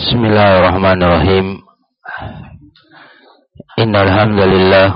Bismillahirrahmanirrahim. Innal hamdalillah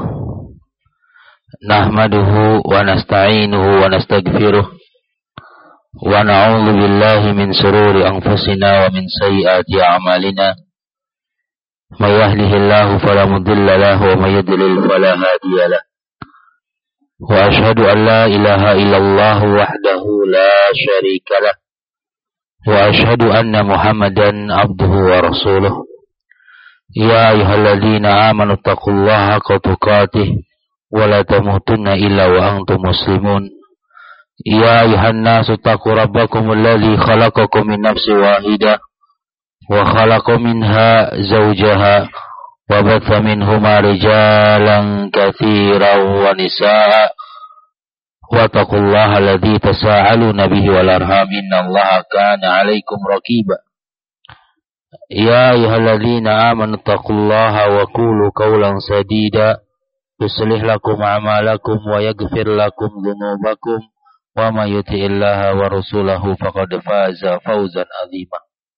nahmaduhu wa nasta'inuhu wa nastaghfiruh wa na'udzu billahi min shururi anfusina wa min sayyiati a'malina. May yahdihillahu fala mudilla lahu wa may yudlil fala hadiya lahu. Wa ashhadu an la ilaha illallah wahdahu la syarika lahu. Wa ashhadu anna Muhammadan abduhu wa rasuluh. Ya ayyuhalladzina amanu taqullaha haqqa tuqatih wa la tamutunna illa wa antum muslimun. Ya ayyuhan nasu taqu rabbakumul ladzi khalaqakum min nafsin wahidah wa khalaqa minha zawjaha wa batha minhuma rijalan katsiran wa nisaa'a wattaqullaha alladzi tasaaluna bihi wal arham innallaha kana 'alaikum raqiba. Ya ayyuhalladzina amanu taqullaha wa qulu qawlan sadida yuslih lakum a'malakum wa yaghfir lakum dhunubakum wa may yuti'illaha wa rasulahu faqad faza fawzan 'azima.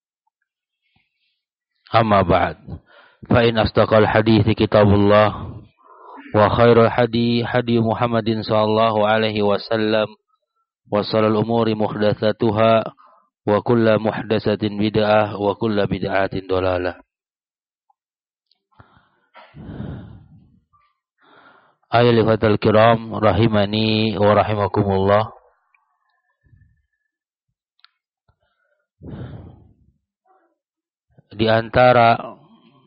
Amma ba'd, fa in asdaqal hadithi kitabullah wa khairul hadi Muhammadin sallallahu alaihi wasallam wa shalal umuri muhdatsatuha wa kullu muhdatsatin bid'ah wa kullu bid'atin dhalalah. Ayyuhal kiram rahimani wa rahimakumullah. Di antara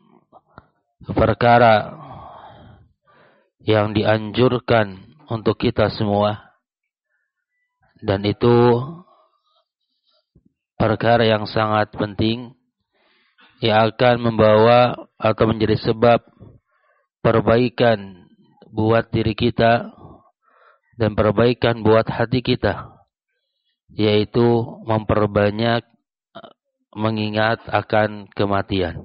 perkara yang dianjurkan untuk kita semua, dan itu perkara yang sangat penting yang akan membawa atau menjadi sebab perbaikan buat diri kita dan perbaikan buat hati kita, yaitu memperbanyak mengingat akan kematian.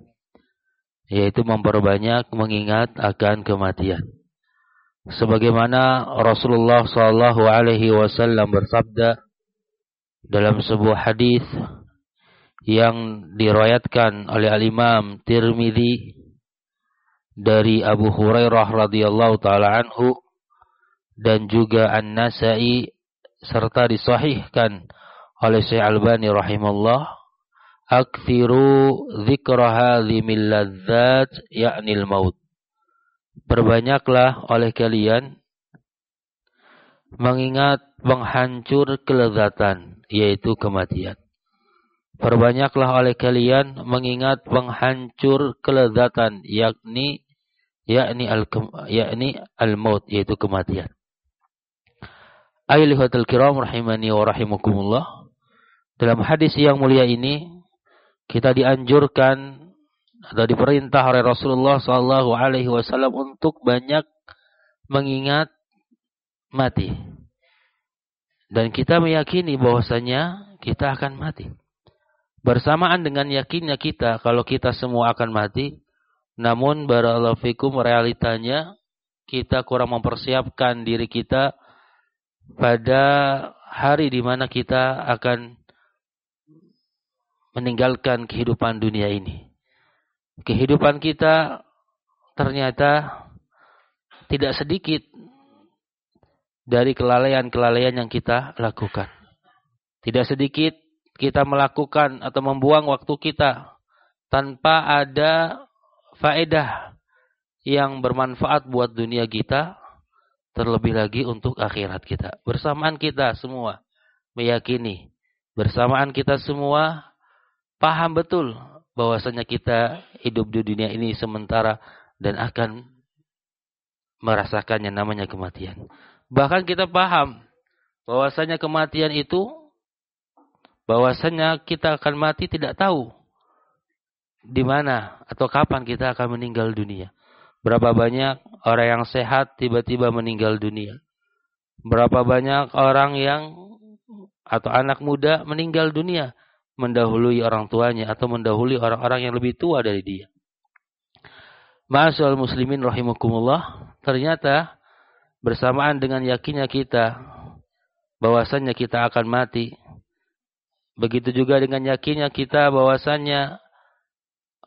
Sebagaimana Rasulullah sallallahu alaihi wasallam bersabda dalam sebuah hadis yang diriwayatkan oleh Al-Imam Tirmidzi dari Abu Hurairah radhiyallahu taala anhu dan juga An-Nasa'i serta disahihkan oleh Syekh Albani rahimahullah, aktsiru dzikra hadzimil ladzat ya'nil maut. Perbanyaklah oleh kalian mengingat penghancur kelezatan, yaitu kematian. Perbanyaklah oleh kalian mengingat penghancur kelezatan, yakni al-maut, yaitu kematian. Ayyuhal kiram rahimani wa rahimakumullah. Dalam hadis yang mulia ini kita dianjurkan atau diperintah oleh Rasulullah sallallahu alaihi wasallam untuk banyak mengingat mati. Dan kita meyakini bahwasanya kita akan mati. Bersamaan dengan yakinnya kita kalau kita semua akan mati, namun barakallahu fikum realitanya kita kurang mempersiapkan diri kita pada hari di mana kita akan meninggalkan kehidupan dunia ini. Kehidupan kita ternyata tidak sedikit dari kelalaian-kelalaian yang kita lakukan. Tidak sedikit kita melakukan atau membuang waktu kita tanpa ada faedah yang bermanfaat buat dunia kita, terlebih lagi untuk akhirat kita. Bersamaan kita semua meyakini, bersamaan kita semua paham betul bahwasanya kita hidup di dunia ini sementara dan akan merasakannya namanya kematian. Bahkan kita paham bahwasanya kematian itu, bahwasanya kita akan mati tidak tahu di mana atau kapan kita akan meninggal dunia. Berapa banyak orang yang sehat tiba-tiba meninggal dunia. Berapa banyak orang yang atau anak muda meninggal dunia mendahului orang tuanya atau mendahului orang-orang yang lebih tua dari dia. Ma'asyiral muslimin rahimakumullah, ternyata bersamaan dengan yakinnya kita bahwasannya kita akan mati, begitu juga dengan yakinnya kita bahwasannya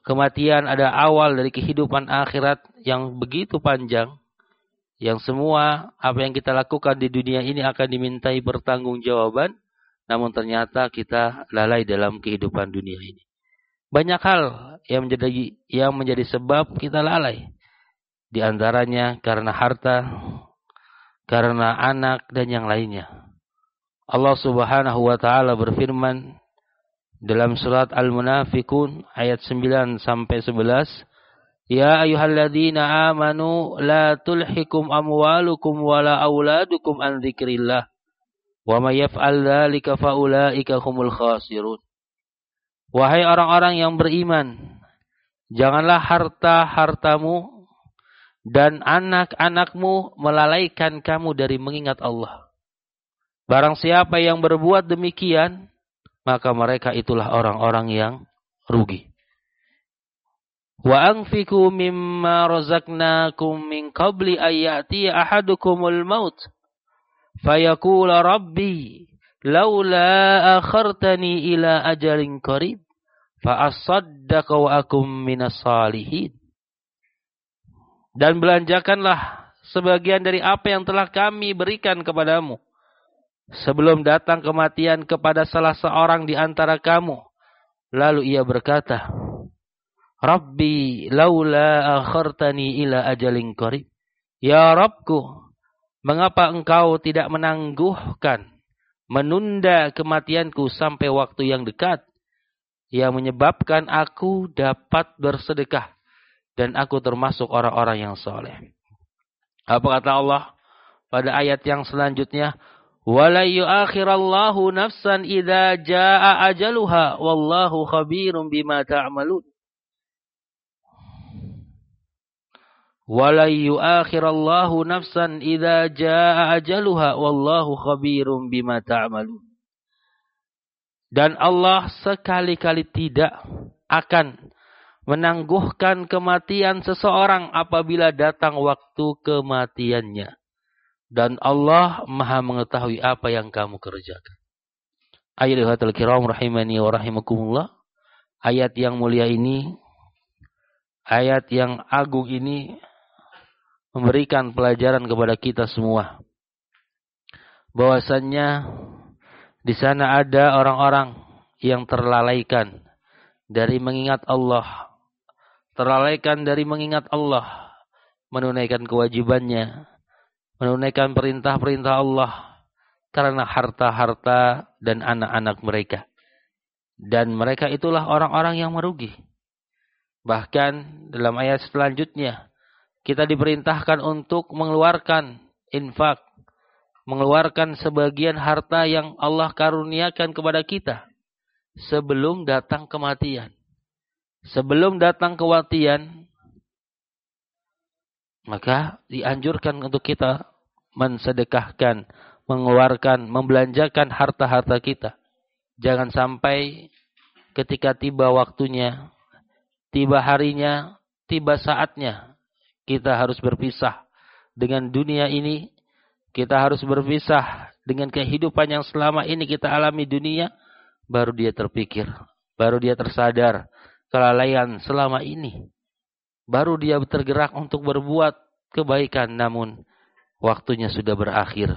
kematian ada awal dari kehidupan akhirat yang begitu panjang, yang semua apa yang kita lakukan di dunia ini akan dimintai pertanggungjawaban, namun ternyata kita lalai dalam kehidupan dunia ini. Banyak hal yang menjadi sebab kita lalai. Di antaranya karena harta, karena anak, dan yang lainnya. Allah Subhanahu wa taala berfirman dalam surat Al-Munafiqun ayat 9 sampai 11, Ya ayyuhalladzina amanu la tulhikum amwalukum wala auladukum an dzikrillah wa may yaf'al dzalika faulaika humul khasirun. Wahai orang-orang yang beriman, janganlah harta-hartamu dan anak-anakmu melalaikan kamu dari mengingat Allah. Barang siapa yang berbuat demikian, maka mereka itulah orang-orang yang rugi. Wa anfiqu mimma razaqnakum min qabli an ya'tiya ahadukumul maut fayaqula rabbi laula akhartani ila ajalin qarib fa asaddaqa wa akum minas salihin. Dan belanjakanlah sebagian dari apa yang telah kami berikan kepadamu sebelum datang kematian kepada salah seorang di antara kamu. Lalu ia berkata, Rabbi laula akhartani ila ajalin qarib. Ya Rabbku, mengapa engkau tidak menangguhkan, menunda kematianku sampai waktu yang dekat, yang menyebabkan aku dapat bersedekah dan aku termasuk orang-orang yang soleh. Apa kata Allah pada ayat yang selanjutnya? Wala yu'akhirallahu nafsan idza jaa ajaluha wallahu khabirum bima ta'malun. Wala yu'akhirallahu nafsan idza jaa ajaluha wallahu khabirum bima ta'malun. Dan Allah sekali-kali tidak akan menangguhkan kematian seseorang apabila datang waktu kematiannya. Dan Allah Maha mengetahui apa yang kamu kerjakan. Ayyuhatul kiram rahimani wa rahimakumullah. Ayat yang mulia ini, ayat yang agung ini memberikan pelajaran kepada kita semua. Bahwasannya di sana ada orang-orang yang terlalaikan dari mengingat Allah. Terlalaikan dari mengingat Allah, menunaikan kewajibannya, menunaikan perintah-perintah Allah karena harta-harta dan anak-anak mereka. Dan mereka itulah orang-orang yang merugi. Bahkan dalam ayat selanjutnya, kita diperintahkan untuk mengeluarkan infak, mengeluarkan sebagian harta yang Allah karuniakan kepada kita sebelum datang kematian. Sebelum datang kematian, maka dianjurkan untuk kita mensedekahkan, mengeluarkan, membelanjakan harta-harta kita. Jangan sampai ketika tiba waktunya, tiba harinya, tiba saatnya, kita harus berpisah dengan dunia ini. Kita harus berpisah dengan kehidupan yang selama ini kita alami dunia. Baru dia terpikir, baru dia tersadar kelalaian selama ini. Baru dia tergerak untuk berbuat kebaikan, namun waktunya sudah berakhir.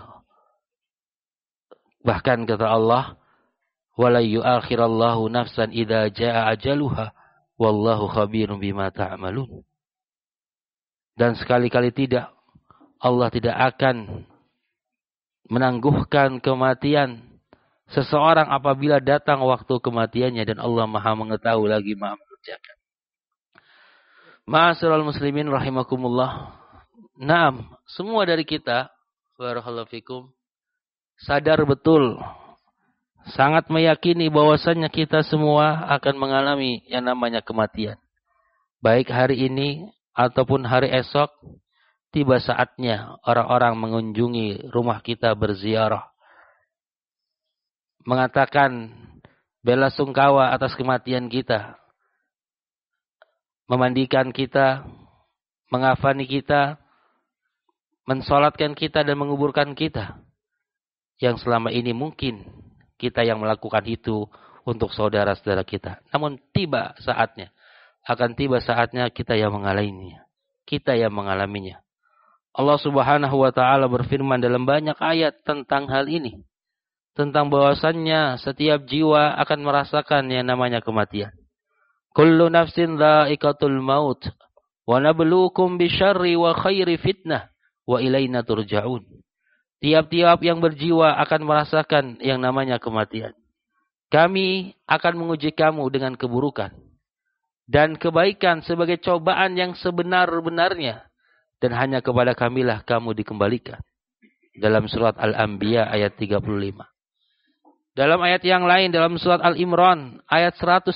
Bahkan kata Allah, wala yu'akhirallahu nafsan idza jaa ajaluha wallahu khabirum bima ta'malun. Dan sekali-kali tidak, Allah tidak akan menangguhkan kematian seseorang apabila datang waktu kematiannya, dan Allah Maha mengetahui lagi Maha mengerjakan. Ma'asyiral muslimin rahimakumullah. Naam, semua dari kita, barakallahu fikum, sadar betul, sangat meyakini bahwasannya kita semua akan mengalami yang namanya kematian. Baik hari ini ataupun hari esok, tiba saatnya orang-orang mengunjungi rumah kita berziarah, mengatakan bela sungkawa atas kematian kita, memandikan kita, mengafani kita, mensolatkan kita dan menguburkan kita. Yang selama ini mungkin kita yang melakukan itu untuk saudara-saudara kita. Namun tiba saatnya akan tiba saatnya kita yang mengalaminya. Kita yang mengalaminya. Allah Subhanahu wa taala berfirman dalam banyak ayat tentang hal ini. Tentang bahwasannya setiap jiwa akan merasakan yang namanya kematian. Kullu nafsin dha'iqatul maut wa nabluukum bisyarri wa khairi fitnah wa ilaina turja'un. Tiap-tiap yang berjiwa akan merasakan yang namanya kematian. Kami akan menguji kamu dengan keburukan dan kebaikan sebagai cobaan yang sebenar-benarnya, dan hanya kepada kamilah kamu dikembalikan. Dalam surat Al-Anbiya ayat 35. Dalam ayat yang lain dalam surat Al-Imran ayat 185.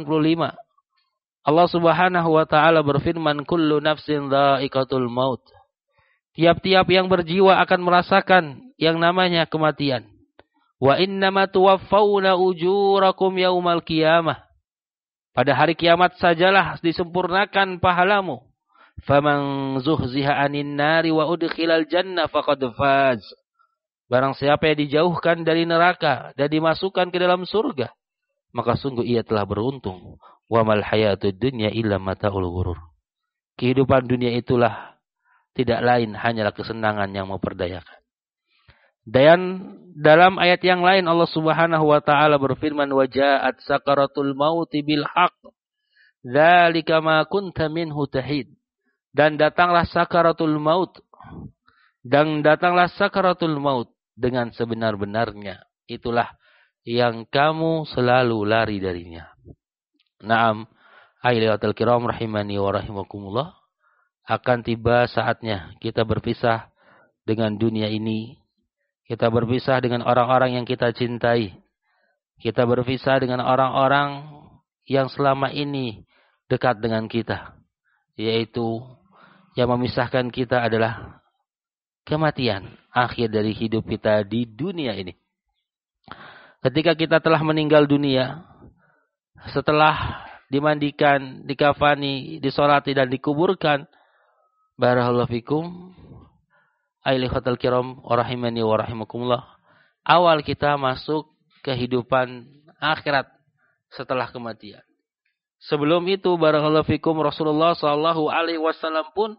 Allah Subhanahu wa taala berfirman, kullu nafsin dha'iqatul maut. Tiap-tiap yang berjiwa akan merasakan yang namanya kematian. Wa innama tuwaffawna ujurakum yaumal qiyamah. Pada hari kiamat sajalah disempurnakan pahalamu. Faman zuhziha 'anil nari wa udkhilal jannah faqad faz. Barang siapa yang dijauhkan dari neraka dan dimasukkan ke dalam surga, maka sungguh ia telah beruntung. Wa mal hayatud dunya illa mata'ul ghurur. Kehidupan dunia itulah tidak lain hanyalah kesenangan yang memperdayakan. Dan dalam ayat yang lain Allah Subhanahu wa taala berfirman, wa ja'at sakaratul mauti bil haqq dzalika ma kunta minhu tahid. Dan datanglah sakaratul maut. Dan datanglah sakaratul maut dengan sebenar-benarnya. Itulah yang kamu selalu lari darinya. Naam, ayyuhal kiram rahimani wa rahimakumullah. Akan tiba saatnya kita berpisah dengan dunia ini. Kita berpisah dengan orang-orang yang kita cintai. Kita berpisah dengan orang-orang yang selama ini dekat dengan kita. Yaitu yang memisahkan kita adalah kematian. Akhir dari hidup kita di dunia ini. Ketika kita telah meninggal dunia, setelah dimandikan, dikafani, disolati dan dikuburkan, barakallahu fikum, ayyuhal kiram rahimani wa rahimakumullah, awal kita masuk kehidupan akhirat setelah kematian. Sebelum itu barakallahu fikum, Rasulullah sallallahu alaihi wasallam pun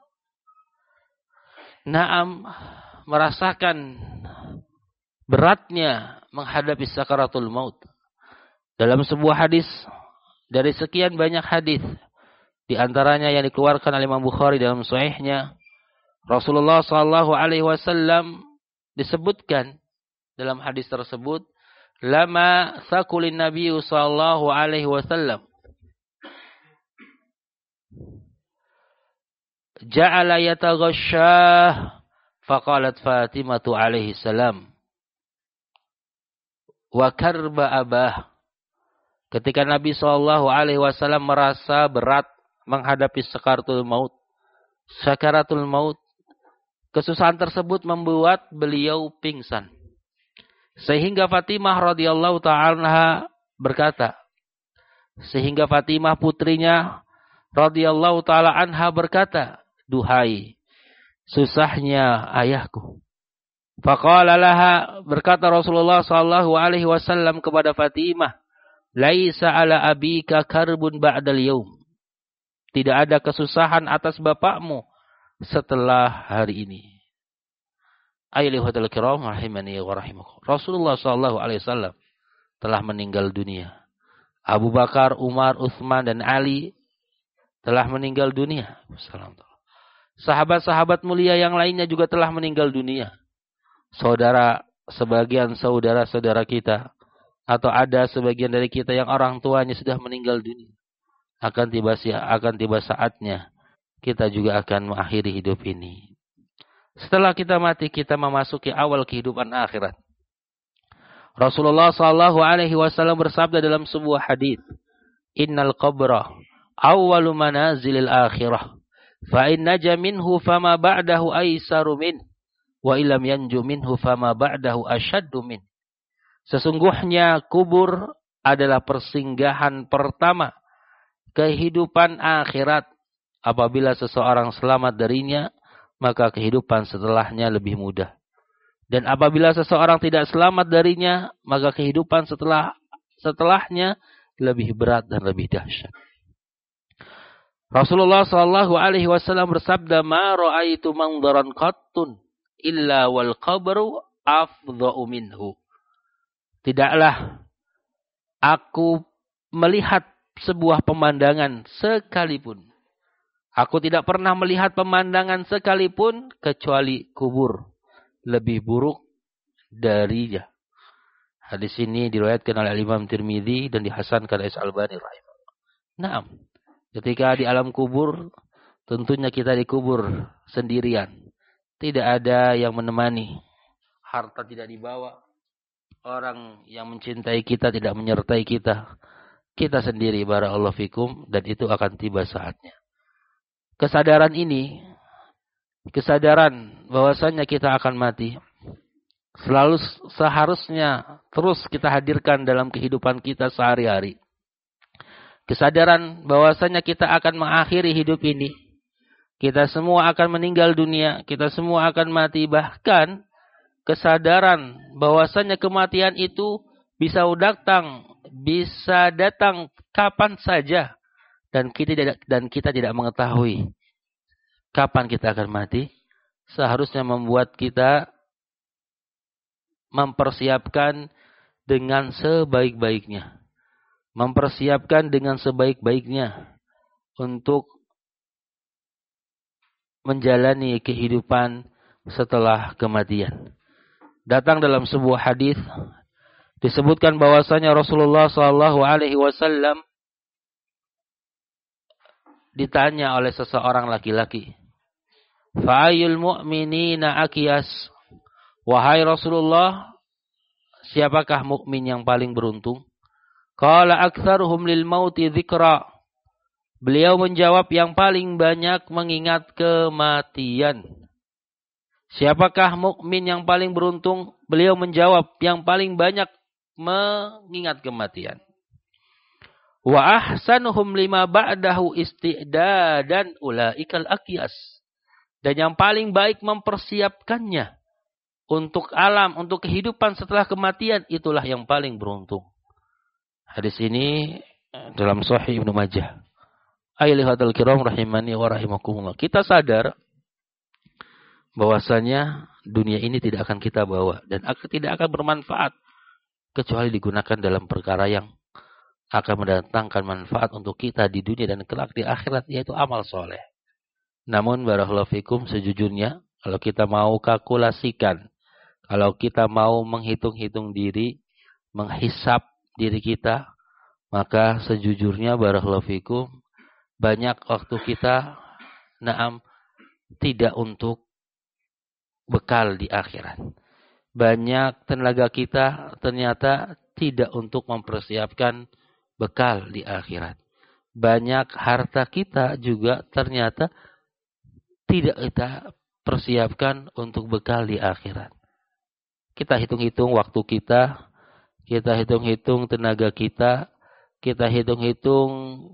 merasakan beratnya menghadapi sakaratul maut. Dalam sebuah hadis, dari sekian banyak hadis, di antaranya yang dikeluarkan oleh Imam Bukhari dalam sahihnya, Rasulullah sallallahu alaihi wasallam disebutkan dalam hadis tersebut, lama sakulin Nabi sallallahu alaihi wasallam ja'ala yataghashshah faqalat Fatimah alaihi salam wa karba abah. Ketika Nabi sallallahu alaihi wasallam merasa berat menghadapi sakaratul maut, kesusahan tersebut membuat beliau pingsan. Sehingga Fatimah radhiyallahu ta'ala berkata, sehingga Fatimah putrinya radhiyallahu ta'ala anha berkata, duhai susahnya ayahku. Faqala laha, berkata Rasulullah sallallahu alaihi wasallam kepada Fatimah, laisa ala abika karbun ba'dal yaum. Tidak ada kesusahan atas bapakmu setelah hari ini. Ayyuhal kiram rahimani wa rahimakumullah. Rasulullah sallallahu alaihi wasallam telah meninggal dunia. Abu Bakar, Umar, Utsman dan Ali telah meninggal dunia. Sahabat-sahabat mulia yang lainnya juga telah meninggal dunia. Sebagian saudara-saudara kita, atau ada sebagian dari kita yang orang tuanya sudah meninggal dunia. Akan tiba saatnya kita juga akan mengakhiri hidup ini. Setelah kita mati, kita memasuki awal kehidupan akhirat. Rasulullah sallallahu alaihi wasallam bersabda dalam sebuah hadis, innal qabra awwalu manazilil akhirah, fa in naja minhu fama ba'dahu aisaru min, wa illam yanju minhu fama ba'dahu ashaddu min. Sesungguhnya kubur adalah persinggahan pertama kehidupan akhirat. Apabila seseorang selamat darinya, maka kehidupan setelahnya lebih mudah. Dan apabila seseorang tidak selamat darinya, maka kehidupan setelahnya lebih berat dan lebih dahsyat. Rasulullah sallallahu alaihi wasallam bersabda, "Ma ra'aitu manzaran qattun illa wal qabru afdha'u minhu." Tidaklah aku melihat sebuah pemandangan sekalipun. Aku tidak pernah melihat pemandangan sekalipun kecuali kubur lebih buruk darinya. Hadis ini diriwayatkan oleh Imam Tirmidzi dan dihasankan oleh Al-Albani rahimahullah. Naam. Ketika di alam kubur, tentunya kita dikubur sendirian. Tidak ada yang menemani. Harta tidak dibawa. Orang yang mencintai kita tidak menyertai kita. Kita sendiri, barakallahu fikum, dan itu akan tiba saatnya. Kesadaran ini, kesadaran bahwasanya kita akan mati, selalu seharusnya terus kita hadirkan dalam kehidupan kita sehari-hari. Kesadaran bahwasanya kita akan mengakhiri hidup ini. Kita semua akan meninggal dunia. Kita semua akan mati. Bahkan kesadaran bahwasanya kematian itu bisa datang kapan saja. Dan kita tidak mengetahui kapan kita akan mati. Seharusnya membuat kita mempersiapkan dengan sebaik-baiknya. Mempersiapkan dengan sebaik-baiknya untuk menjalani kehidupan setelah kematian. Datang dalam sebuah hadis disebutkan bahwasanya Rasulullah sallallahu alaihi wasallam ditanya oleh seseorang laki-laki, "Fa'ayyul mu'minina aqyas?" Wahai Rasulullah, siapakah mukmin yang paling beruntung? Qala aktsaruhum lil mauti dzikra. Beliau menjawab yang paling banyak mengingat kematian. Siapakah mukmin yang paling beruntung? Beliau menjawab yang paling banyak mengingat kematian. Wa ahsanuhum lima ba'dahu isti'dadan ulaikal aqyas. Dan yang paling baik mempersiapkannya untuk alam, untuk kehidupan setelah kematian, itulah yang paling beruntung. Hadis ini dalam Sahih Ibnu Majah. Ayyuhal kiram rahimani wa rahimakumullah. Kita sadar bahwasanya dunia ini tidak akan kita bawa dan tidak akan bermanfaat kecuali digunakan dalam perkara yang akan mendatangkan manfaat untuk kita di dunia dan kelak di akhirat, yaitu amal soleh. Namun barakallahu fikum, sejujurnya kalau kita mau kalkulasikan, kalau kita mau menghitung-hitung diri, menghisap diri kita, maka sejujurnya barakallahu fikum, banyak waktu kita tidak untuk bekal di akhirat. Banyak tenaga kita ternyata tidak untuk mempersiapkan bekal di akhirat. Banyak harta kita juga ternyata tidak kita persiapkan untuk bekal di akhirat. Kita hitung-hitung waktu kita hitung-hitung tenaga kita hitung-hitung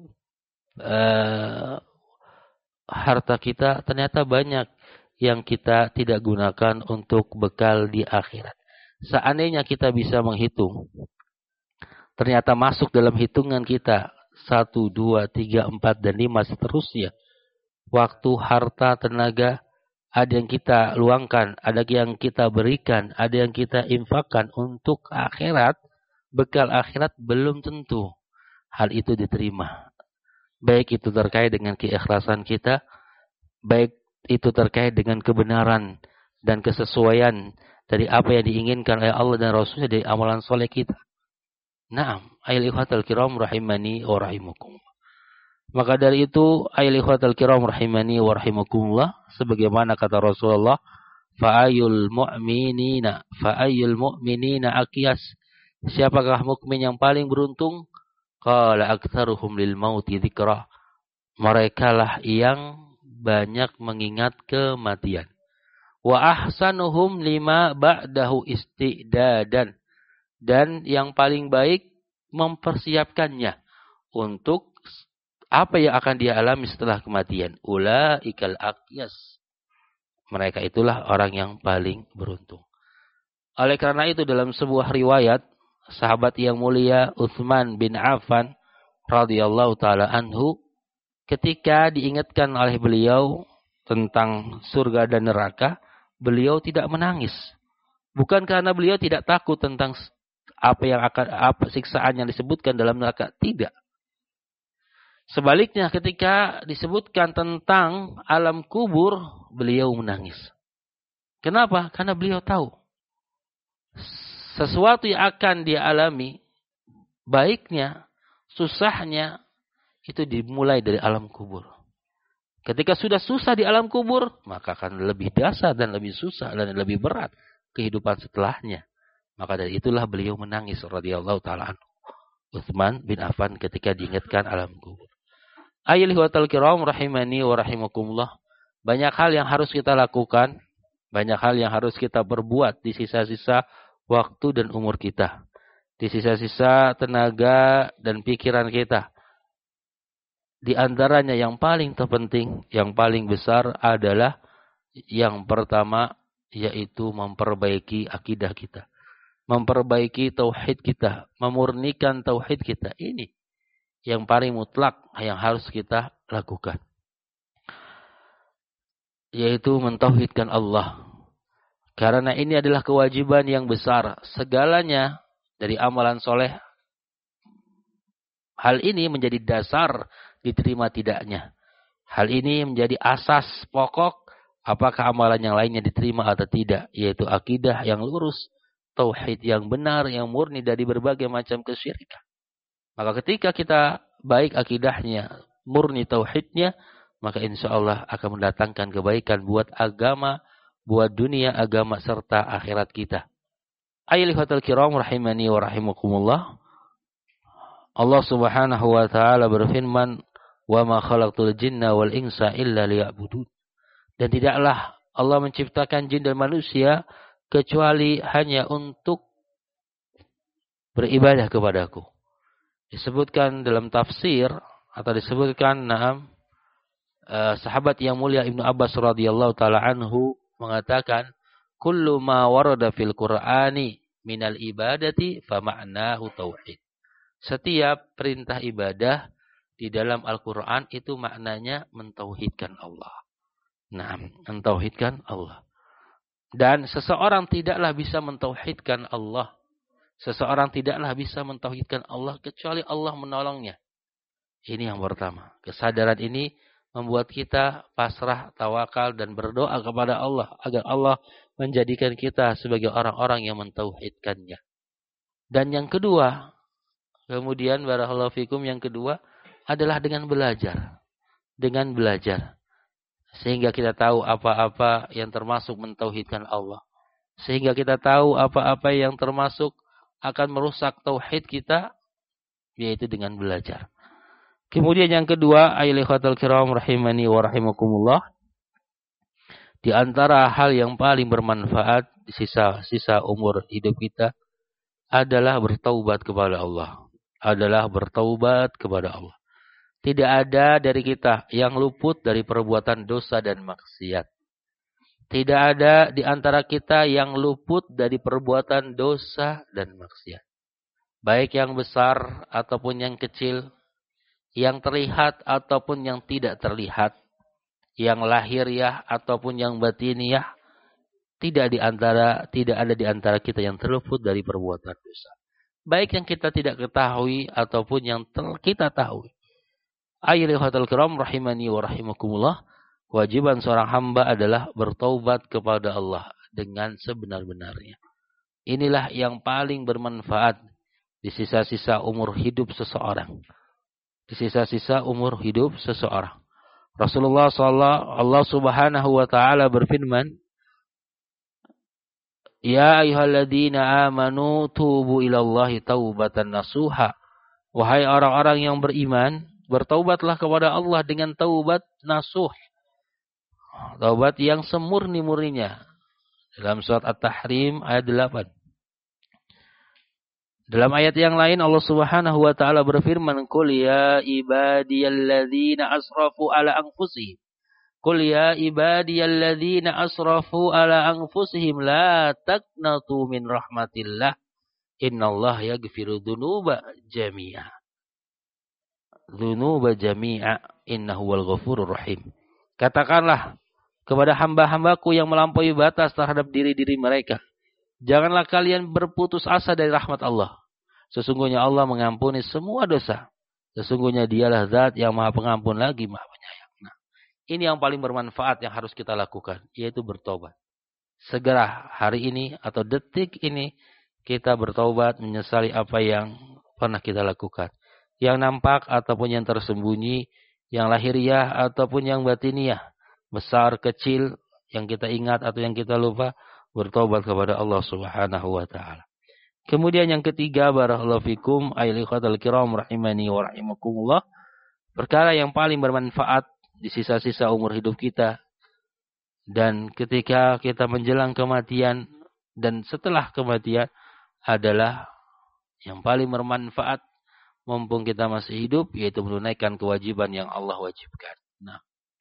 harta kita, ternyata banyak yang kita tidak gunakan untuk bekal di akhirat. Seandainya kita bisa menghitung, ternyata masuk dalam hitungan kita 1, 2, 3, 4, dan 5 seterusnya. Waktu, harta, tenaga, ada yang kita luangkan, ada yang kita berikan, ada yang kita infakkan untuk akhirat. Bekal akhirat belum tentu hal itu diterima. Baik itu terkait dengan keikhlasan kita, baik itu terkait dengan kebenaran dan kesesuaian dari apa yang diinginkan oleh Allah dan Rasulnya dari amalan soleh kita. Naam, ayyuhal kiram rahimani wa rahimakum. Maka dari itu, ayyuhal kiram rahimani wa rahimakumullah, sebagaimana kata Rasulullah, fa'ayyul mu'minina aqyas. Siapakah mukmin yang paling beruntung? Qala aktsaruhum lil mauti dzikra. Merekalah yang banyak mengingat kematian. Wa ahsanuhum lima ba'dahu isti'dadan. Dan yang paling baik mempersiapkannya untuk apa yang akan dia alami setelah kematian. Ulaikal aqyas. Mereka itulah orang yang paling beruntung. Oleh karena itu dalam sebuah riwayat, sahabat yang mulia Utsman bin Affan radhiyallahu taala anhu ketika diingatkan oleh beliau tentang surga dan neraka, beliau tidak menangis. Bukan karena beliau tidak takut tentang apa siksaan yang disebutkan dalam neraka, tidak. Sebaliknya ketika disebutkan tentang alam kubur, beliau menangis. Kenapa? Karena beliau tahu sesuatu yang akan dia alami, baiknya, susahnya, itu dimulai dari alam kubur. Ketika sudah susah di alam kubur, maka akan lebih dasar dan lebih susah dan lebih berat kehidupan setelahnya. Maka dari itulah beliau menangis radhiyallahu taala anhu, Utsman bin Affan, ketika diingatkan alam kubur. Ayyuhal kiram rahimani wa rahimakumullah. Banyak hal yang harus kita lakukan, banyak hal yang harus kita perbuat di sisa-sisa waktu dan umur kita, di sisa-sisa tenaga dan pikiran kita. Di antaranya yang paling terpenting, yang paling besar adalah yang pertama, yaitu memperbaiki akidah kita. Memperbaiki tauhid kita, memurnikan tauhid kita. Ini yang paling mutlak yang harus kita lakukan, yaitu mentauhidkan Allah. Karena ini adalah kewajiban yang besar. Segalanya dari amalan soleh, hal ini menjadi dasar diterima tidaknya. Hal ini menjadi asas pokok apakah amalan yang lainnya diterima atau tidak, yaitu akidah yang lurus, tauhid yang benar, yang murni dari berbagai macam kesyirikan. Maka ketika kita baik akidahnya, murni tauhidnya, maka insya Allah akan mendatangkan kebaikan buat agama, buat dunia, agama, serta akhirat kita. Ayyuhal kiram rahimani wa rahimakumullah. Allah subhanahu wa ta'ala berfirman, wa ma khalaqtul jinna wal insa illa liya'budun. Dan tidaklah Allah menciptakan jin dan manusia kecuali hanya untuk beribadah kepadaku. Disebutkan dalam tafsir atau disebutkan sahabat yang mulia Ibnu Abbas radhiyallahu taala anhu mengatakan, kullu ma warada fil Qur'ani minal ibadati fa ma'nahu tauhid. Setiap perintah ibadah di dalam Al-Qur'an itu maknanya mentauhidkan Allah. Nah, mentauhidkan Allah. Dan seseorang tidaklah bisa mentauhidkan Allah. Seseorang tidaklah bisa mentauhidkan Allah kecuali Allah menolongnya. Ini yang pertama. Kesadaran ini membuat kita pasrah, tawakal, dan berdoa kepada Allah agar Allah menjadikan kita sebagai orang-orang yang mentauhidkannya. Dan yang kedua, kemudian barakallahu fikum, yang kedua adalah dengan belajar. Dengan belajar. Sehingga kita tahu apa-apa yang termasuk mentauhidkan Allah. Sehingga kita tahu apa-apa yang termasuk akan merusak tauhid kita, yaitu dengan belajar. Kemudian yang kedua, ayyuhal kiram rahimani wa rahimakumullah. Di antara hal yang paling bermanfaat di sisa umur hidup kita adalah bertaubat kepada Allah. Adalah bertaubat kepada Allah. Tidak ada dari kita yang luput dari perbuatan dosa dan maksiat. Tidak ada di antara kita yang luput dari perbuatan dosa dan maksiat. Baik yang besar ataupun yang kecil, yang terlihat ataupun yang tidak terlihat, yang lahiriah ataupun yang batiniah, tidak ada di antara kita yang terluput dari perbuatan dosa. Baik yang kita tidak ketahui ataupun yang kita tahu. Ayyuhal kiram rahimani wa rahimakumullah. Kewajiban seorang hamba adalah bertaubat kepada Allah dengan sebenar-benarnya. Inilah yang paling bermanfaat di sisa-sisa umur hidup seseorang. Di sisa-sisa umur hidup seseorang. Rasulullah Allah subhanahu wa ta'ala berfirman, ya ayyuhalladzina amanu tubu ilallahi taubatan nasuha. Wahai orang-orang yang beriman, bertaubatlah kepada Allah dengan taubat nasuh. Taubat yang semurni-murninya. Dalam surat At-Tahrim ayat 8. Dalam ayat yang lain Allah Subhanahu wa taala berfirman, "Qul ya ibadiyalladzina asrafu ala anfusihim." Qul ya ibadiyalladzina asrafu ala anfusihim la taqnatu min rahmatillah. Innallaha yaghfiru dzunuba jami'a. dzunuba jami'a innahu wal ghafurur rahim. Katakanlah kepada hamba-hambaku yang melampaui batas terhadap diri-diri mereka, janganlah kalian berputus asa dari rahmat Allah. Sesungguhnya Allah mengampuni semua dosa. Sesungguhnya dialah zat yang maha pengampun lagi maha penyayang. Nah, ini yang paling bermanfaat yang harus kita lakukan, yaitu bertobat. Segera hari ini atau detik ini kita bertobat, menyesali apa yang pernah kita lakukan. Yang nampak ataupun yang tersembunyi, yang lahiriah ataupun yang batiniah, besar, kecil, yang kita ingat atau yang kita lupa, bertobat kepada Allah Subhanahu wa taala. Kemudian yang ketiga, barakallahu fikum ayyuhal kiram rahimani wa rahimakumullah, perkara yang paling bermanfaat di sisa-sisa umur hidup kita dan ketika kita menjelang kematian dan setelah kematian adalah yang paling bermanfaat mumpung kita masih hidup, yaitu menunaikan kewajiban yang Allah wajibkan. Nah,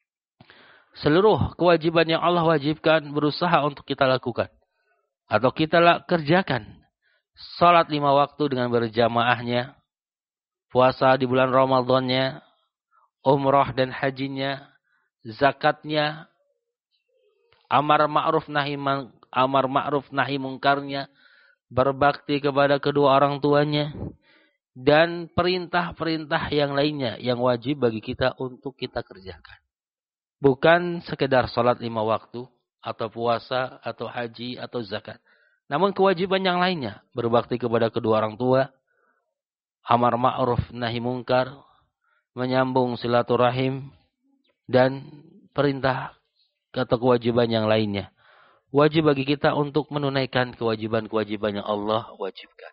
seluruh kewajiban yang Allah wajibkan berusaha untuk kita lakukan atau kita kerjakan. Salat 5 waktu dengan berjamaahnya, puasa di bulan Ramadannya, umrah dan hajinya, zakatnya, amar ma'ruf nahi mungkarnya, berbakti kepada kedua orang tuanya, dan perintah-perintah yang lainnya yang wajib bagi kita untuk kita kerjakan. Bukan sekedar salat 5 waktu, atau puasa, atau haji, atau zakat. Namun kewajiban yang lainnya, berbakti kepada kedua orang tua, amar ma'ruf nahi mungkar, menyambung silaturahim, dan perintah atau kewajiban yang lainnya. Wajib bagi kita untuk menunaikan kewajiban-kewajiban yang Allah wajibkan.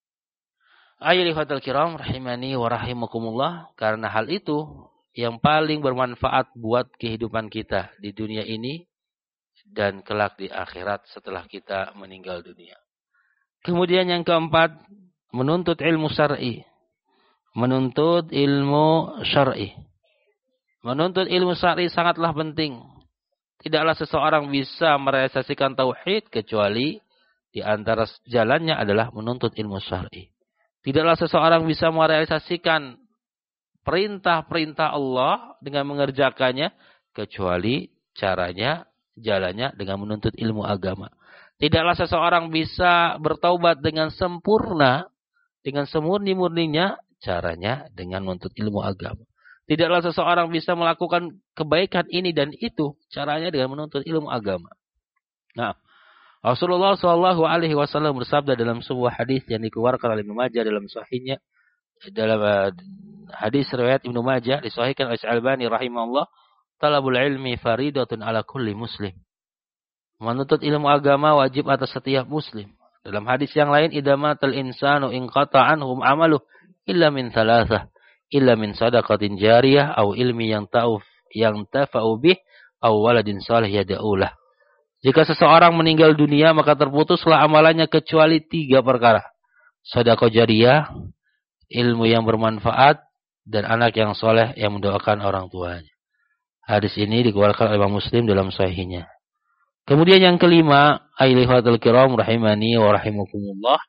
Ayyuhal kiram rahimani wa rahimakumullah, karena hal itu yang paling bermanfaat buat kehidupan kita di dunia ini dan kelak di akhirat setelah kita meninggal dunia. Kemudian yang keempat, menuntut ilmu syar'i. Menuntut ilmu syar'i. Menuntut ilmu syar'i sangatlah penting. Tidaklah seseorang bisa merealisasikan tauhid kecuali di antara jalannya adalah menuntut ilmu syar'i. Tidaklah seseorang bisa merealisasikan perintah-perintah Allah dengan mengerjakannya kecuali caranya, jalannya dengan menuntut ilmu agama. Tidaklah seseorang bisa bertaubat dengan sempurna, dengan semurni-murninya, caranya dengan menuntut ilmu agama. Tidaklah seseorang bisa melakukan kebaikan ini dan itu, caranya dengan menuntut ilmu agama. Nah, Rasulullah Shallallahu Alaihi Wasallam bersabda dalam sebuah hadis yang dikeluarkan oleh Ibnu Majah dalam sahihnya, dalam hadis riwayat Ibnu Majah disahihkan oleh Al-Albani rahimahullah, talabul ilmi faridatun ala kulli muslim. Menuntut ilmu agama wajib atas setiap muslim. Dalam hadis yang lain, idamatal insanu inqata anhum amaluh illa min thalathah, illa min sadaqatin jariyah au ilmi yang tafa'u bih au waladin salih yada'ulah. Jika seseorang meninggal dunia, maka terputuslah amalannya kecuali 3 perkara. Sedekah jariyah, ilmu yang bermanfaat, dan anak yang soleh yang mendoakan orang tuanya. Hadis ini dikeluarkan oleh Imam Muslim dalam sahihnya. Kemudian yang kelima, ayyuhal kiram rahimani wa rahimakumullah,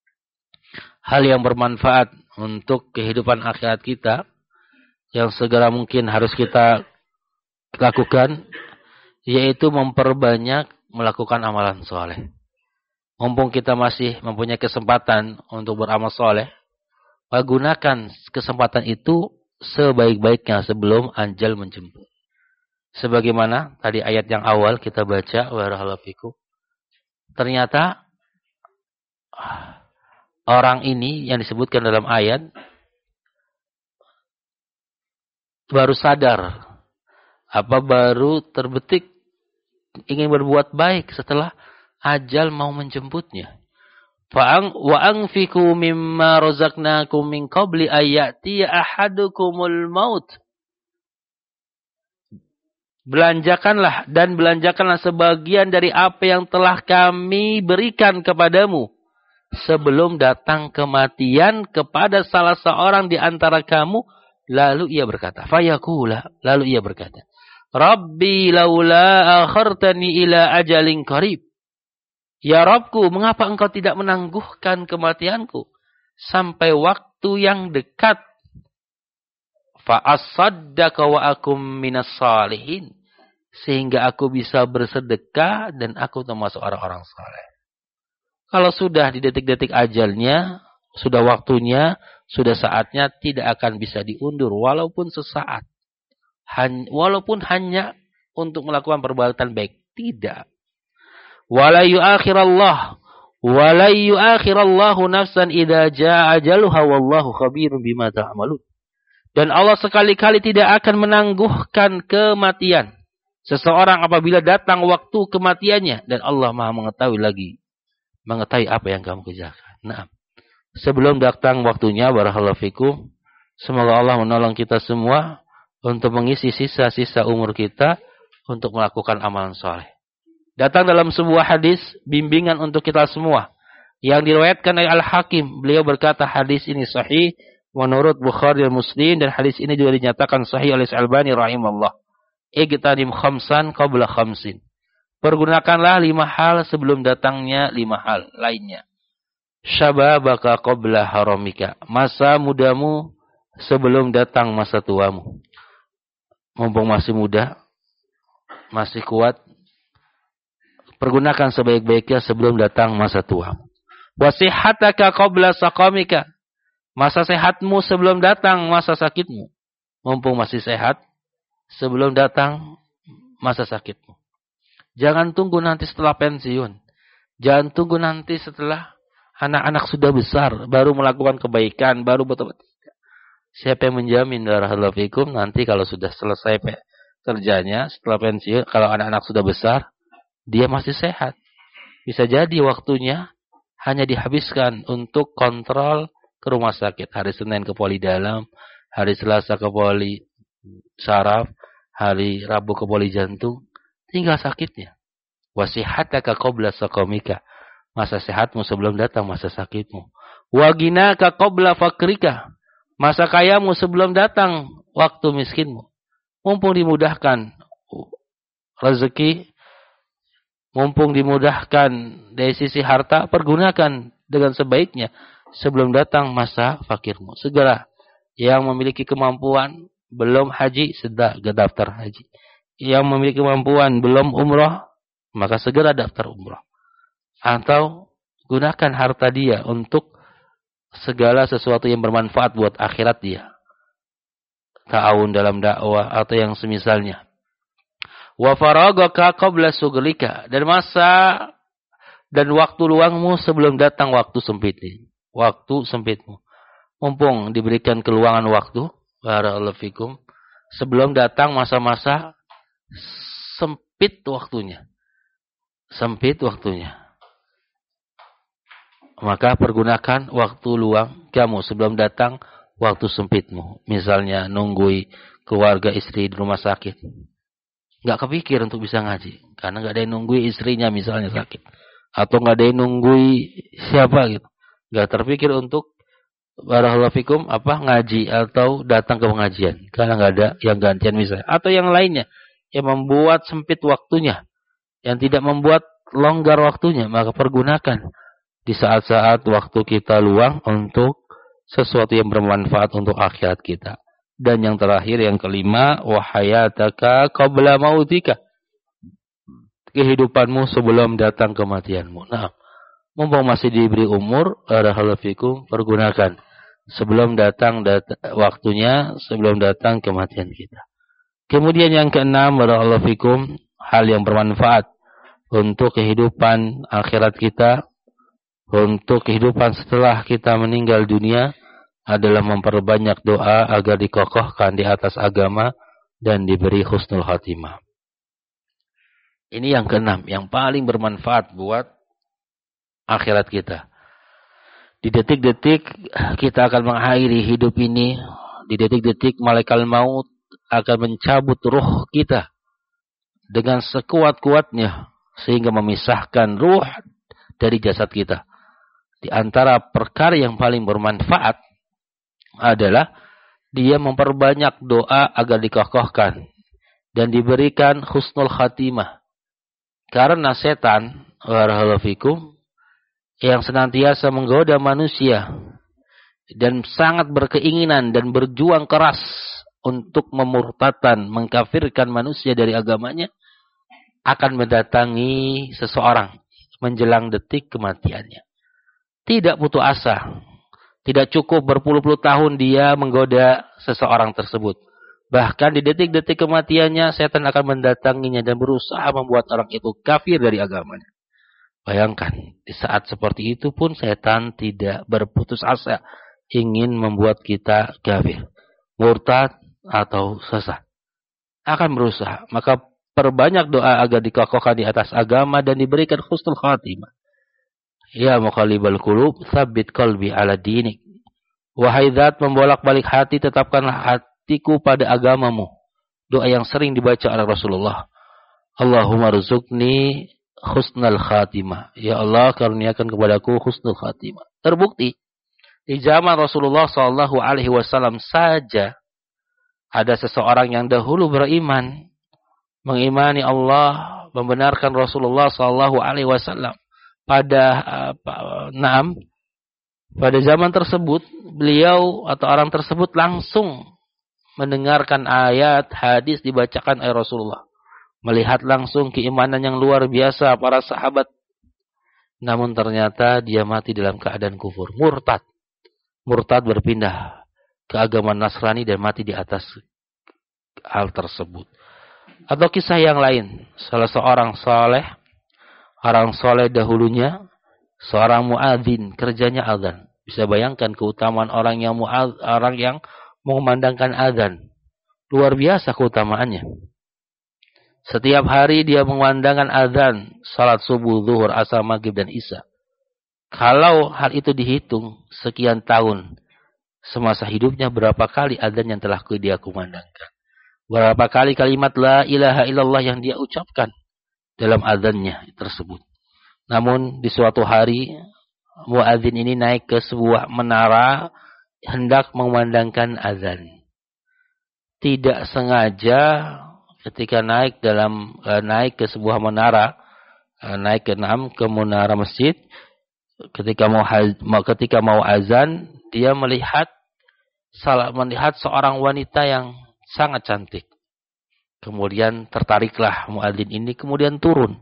hal yang bermanfaat untuk kehidupan akhirat kita yang segera mungkin harus kita lakukan, yaitu memperbanyak melakukan amalan soleh. Mumpung kita masih mempunyai kesempatan untuk beramal soleh, gunakan kesempatan itu sebaik-baiknya sebelum ajal menjemput. Sebagaimana tadi ayat yang awal kita baca, barakallahu fikum. Ternyata orang ini yang disebutkan dalam ayat baru sadar, baru terbetik ingin berbuat baik setelah ajal mau menjemputnya. Wa anfiqu mimma razaqnakum min qabli ayati ahadukumul maut. Belanjakanlah sebagian dari apa yang telah kami berikan kepadamu sebelum datang kematian kepada salah seorang di antara kamu. Lalu ia berkata, Rabbi laula akhartani ila ajalin qarib. Ya Rabbku, mengapa engkau tidak menangguhkan kematianku sampai waktu yang dekat? fa asaddaqa wa akum minas salihin, sehingga aku bisa bersedekah dan aku termasuk orang-orang saleh. Kalau sudah di detik-detik ajalnya, sudah waktunya, sudah saatnya, tidak akan bisa diundur walaupun sesaat. Walaupun hanya untuk melakukan perbuatan baik, tidak. Wala yu'akhirallahu nafsan idza jaa ajaluha wallahu khabirun bima ta'malun. Dan Allah sekali-kali tidak akan menangguhkan kematian seseorang apabila datang waktu kematiannya, dan Allah Maha mengetahui apa yang kamu kerjakan. Nah, sebelum datang waktunya, barakallahu fikum, semoga Allah menolong kita semua untuk mengisi sisa-sisa umur kita untuk melakukan amalan soleh. Datang dalam sebuah hadis bimbingan untuk kita semua yang diriwayatkan oleh Al-Hakim. Beliau berkata hadis ini sahih menurut Bukhari dan Muslim, dan hadis ini juga dinyatakan sahih oleh Al-Albani rahimahullah. Igtanim khamsan qabla khamsin. Pergunakanlah 5 hal sebelum datangnya 5 hal lainnya. Syababaka qabla haramika. Masa mudamu sebelum datang masa tuamu. Mumpung masih muda, masih kuat, pergunakan sebaik-baiknya sebelum datang masa tua. Wasihataka qabla saqamika. Masa sehatmu sebelum datang masa sakitmu. Mumpung masih sehat, sebelum datang masa sakitmu. Jangan tunggu nanti setelah pensiun. Jangan tunggu nanti setelah anak-anak sudah besar, baru melakukan kebaikan, baru betul-betul. Siapa yang menjamin barakallahu fikum nanti kalau sudah selesai kerjanya, setelah pensiun, kalau anak-anak sudah besar, dia masih sehat. Bisa jadi waktunya hanya dihabiskan untuk kontrol ke rumah sakit. Hari Senin ke poli dalam, hari Selasa ke poli saraf, hari Rabu ke poli jantung. Tinggal sakitnya. Wasihataka qabla saqamika. Masa sehatmu sebelum datang masa sakitmu. Waginaka qabla fakrika. Masa kayamu sebelum datang waktu miskinmu. Mumpung dimudahkan rezeki, mumpung dimudahkan dari sisi harta, pergunakan dengan sebaiknya sebelum datang masa fakirmu. Segera yang memiliki kemampuan belum haji, sedang daftar haji. Yang memiliki kemampuan belum umrah, maka segera daftar umrah. Atau gunakan harta dia untuk segala sesuatu yang bermanfaat buat akhirat dia. Ta'awun dalam dakwah atau yang semisalnya. Wa faragaka qabla sughlika. Dan masa dan waktu luangmu sebelum datang waktu sempitmu. Waktu sempitmu. Mumpung diberikan keluangan waktu, barakallahu fikum, sebelum datang masa-masa sempit waktunya. Sempit waktunya. Maka pergunakan waktu luang kamu sebelum datang waktu sempitmu. Misalnya nunggui keluarga istri di rumah sakit. Nggak kepikir untuk bisa ngaji. Karena nggak ada yang nunggui istrinya misalnya sakit. Atau nggak ada yang nunggui siapa gitu. Nggak terpikir untuk barakallahu fikum ngaji atau datang ke pengajian. Karena nggak ada yang gantian misalnya. Atau yang lainnya. Yang membuat sempit waktunya. Yang tidak membuat longgar waktunya. Maka pergunakan di saat-saat waktu kita luang untuk sesuatu yang bermanfaat untuk akhirat kita. Dan yang terakhir, yang kelima, wahayataka qabla mautika. Kehidupanmu sebelum datang kematianmu. Nah, mumpung masih diberi umur, barakallahu fikum, pergunakan sebelum datang waktunya, sebelum datang kematian kita. Kemudian yang keenam, barakallahu fikum, hal yang bermanfaat untuk kehidupan akhirat kita, untuk kehidupan setelah kita meninggal dunia adalah memperbanyak doa agar dikokohkan di atas agama dan diberi husnul khatimah. Ini yang keenam, yang paling bermanfaat buat akhirat kita. Di detik-detik kita akan mengakhiri hidup ini, di detik-detik malaikat maut akan mencabut ruh kita dengan sekuat-kuatnya sehingga memisahkan ruh dari jasad kita. Di antara perkara yang paling bermanfaat adalah dia memperbanyak doa agar dikokohkan dan diberikan husnul khatimah. Karena setan, barakallahu fikum, yang senantiasa menggoda manusia dan sangat berkeinginan dan berjuang keras untuk memurtadkan, mengkafirkan manusia dari agamanya, akan mendatangi seseorang menjelang detik kematiannya. Tidak putus asa. Tidak cukup berpuluh-puluh tahun dia menggoda seseorang tersebut. Bahkan di detik-detik kematiannya, setan akan mendatanginya dan berusaha membuat orang itu kafir dari agamanya. Bayangkan, di saat seperti itu pun setan tidak berputus asa ingin membuat kita kafir, murtad atau sesat. Akan berusaha. Maka perbanyak doa agar dikokohkan di atas agama dan diberikan husnul khatimah. Ya muqallibal qulub, tsabbit qalbi ala dinik. Wahai zat membolak-balik hati, tetapkanlah hatiku pada agamamu. Doa yang sering dibaca oleh Rasulullah. Allahumma rzuqni husnul khatimah. Ya Allah, karuniakan kepadaku husnul khatimah. Terbukti di zaman Rasulullah SAW saja ada seseorang yang dahulu beriman, mengimani Allah, membenarkan Rasulullah SAW. Pada zaman tersebut, beliau atau orang tersebut langsung mendengarkan ayat, hadis dibacakan oleh Rasulullah. Melihat langsung keimanan yang luar biasa para sahabat. Namun ternyata dia mati dalam keadaan kufur. Murtad. Murtad berpindah ke agama Nasrani dan mati di atas hal tersebut. Atau kisah yang lain. Salah seorang saleh, orang soleh dahulunya, seorang muadzin, kerjanya azan. Bisa bayangkan keutamaan orang yang mengumandangkan azan. Luar biasa keutamaannya. Setiap hari dia mengumandangkan azan, salat subuh, zuhur, asar, maghrib, dan isya. Kalau hal itu dihitung sekian tahun, semasa hidupnya berapa kali azan yang telah dia kumandangkan. Berapa kali kalimat la ilaha illallah yang dia ucapkan dalam azannya tersebut. Namun di suatu hari muadzin ini naik ke sebuah menara hendak mengumandangkan azan. Tidak sengaja ketika naik ke sebuah menara, naik ke menara masjid, ketika mau azan, dia melihat seorang wanita yang sangat cantik. Kemudian tertariklah muadzin ini, kemudian turun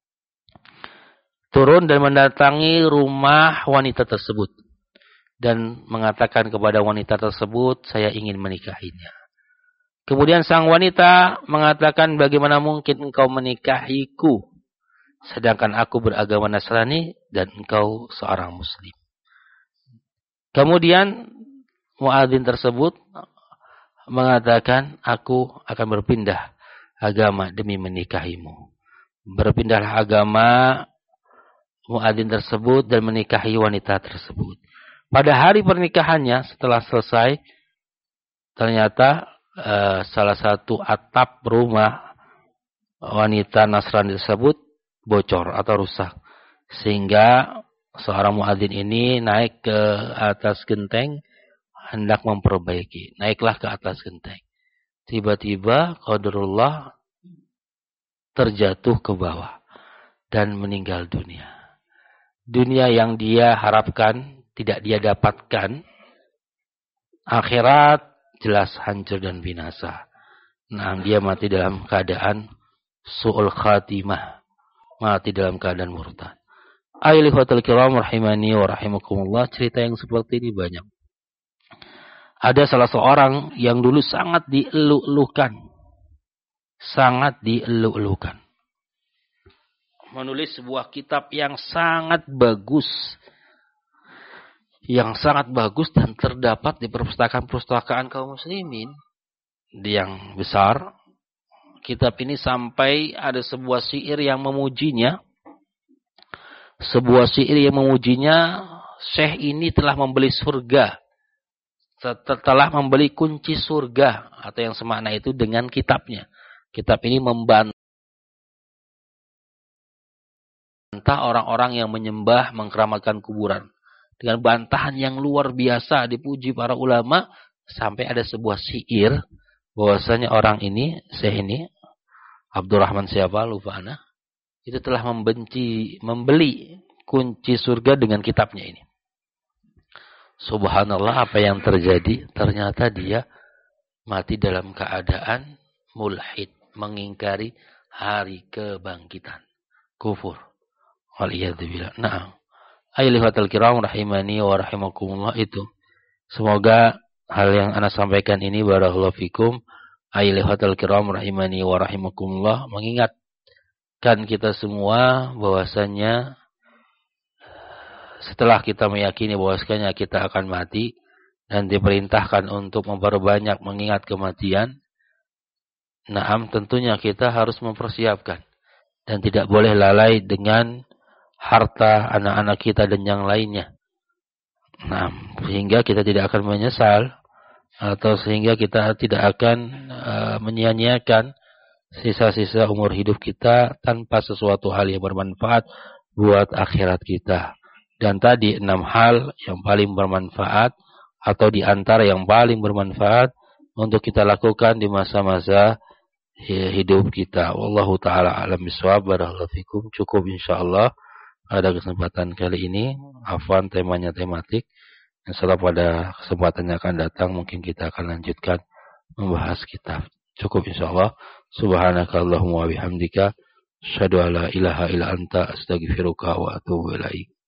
dan mendatangi rumah wanita tersebut dan mengatakan kepada wanita tersebut, saya ingin menikahinya. Kemudian sang wanita mengatakan, bagaimana mungkin engkau menikahiku sedangkan aku beragama Nasrani dan engkau seorang muslim. Kemudian muadzin tersebut mengatakan, aku akan berpindah agama demi menikahimu. Berpindahlah agama muadzin tersebut dan menikahi wanita tersebut. Pada hari pernikahannya, setelah selesai, ternyata salah satu atap rumah wanita Nasrani tersebut bocor atau rusak. Sehingga seorang muadzin ini naik ke atas genteng, hendak memperbaiki. Naiklah ke atas genteng. Tiba-tiba qadarullah terjatuh ke bawah dan meninggal dunia. Dunia yang dia harapkan tidak dia dapatkan, akhirat jelas hancur dan binasa. Nah, dia mati dalam keadaan su'ul khatimah, mati dalam keadaan murtad. Ayyuhal kiram rahimani wa rahimakumullah, cerita yang seperti ini banyak. Ada salah seorang yang dulu sangat dieluk-elukan. Menulis sebuah kitab yang sangat bagus. Dan terdapat di perpustakaan kaum muslimin yang besar. Kitab ini sampai ada sebuah syair yang memujinya. Syekh ini telah membeli surga. Telah membeli kunci surga. Atau yang semakna itu dengan kitabnya. Kitab ini membantah orang-orang yang menyembah, mengkeramatkan kuburan. Dengan bantahan yang luar biasa, dipuji para ulama, sampai ada sebuah syair bahwasanya orang ini, Syekh ini, Abdurrahman siapa lupa ana, itu telah membeli kunci surga dengan kitabnya ini. Subhanallah, apa yang terjadi? Ternyata dia mati dalam keadaan mulhid, mengingkari hari kebangkitan, kufur. Waliyadzubillah. Nah, ayyuhatal kiram rahimani wa rahimakumullah, itu. Semoga hal yang ana sampaikan ini barakallahu fikum ayyuhatal kiram rahimani wa rahimakumullah mengingatkan kita semua bahwasanya setelah kita meyakini bahwasanya kita akan mati dan diperintahkan untuk memperbanyak mengingat kematian, tentunya kita harus mempersiapkan dan tidak boleh lalai dengan harta anak-anak kita dan yang lainnya. Sehingga kita tidak akan menyesal atau sehingga kita tidak akan menyia-nyiakan sisa-sisa umur hidup kita tanpa sesuatu hal yang bermanfaat buat akhirat kita. Dan tadi 6 hal yang paling bermanfaat atau di antara yang paling bermanfaat untuk kita lakukan di masa-masa hidup kita. Wallahu taala alam bisawab. Barakallahu fikum. Cukup insyaallah pada kesempatan kali ini. Afwan, temanya tematik. Insyaallah pada kesempatan yang akan datang mungkin kita akan lanjutkan membahas kitab. Cukup insyaallah. Subhanakallahumma wa bihamdika asyhadu an la ilaha illa anta astaghfiruka wa atubu ilaik.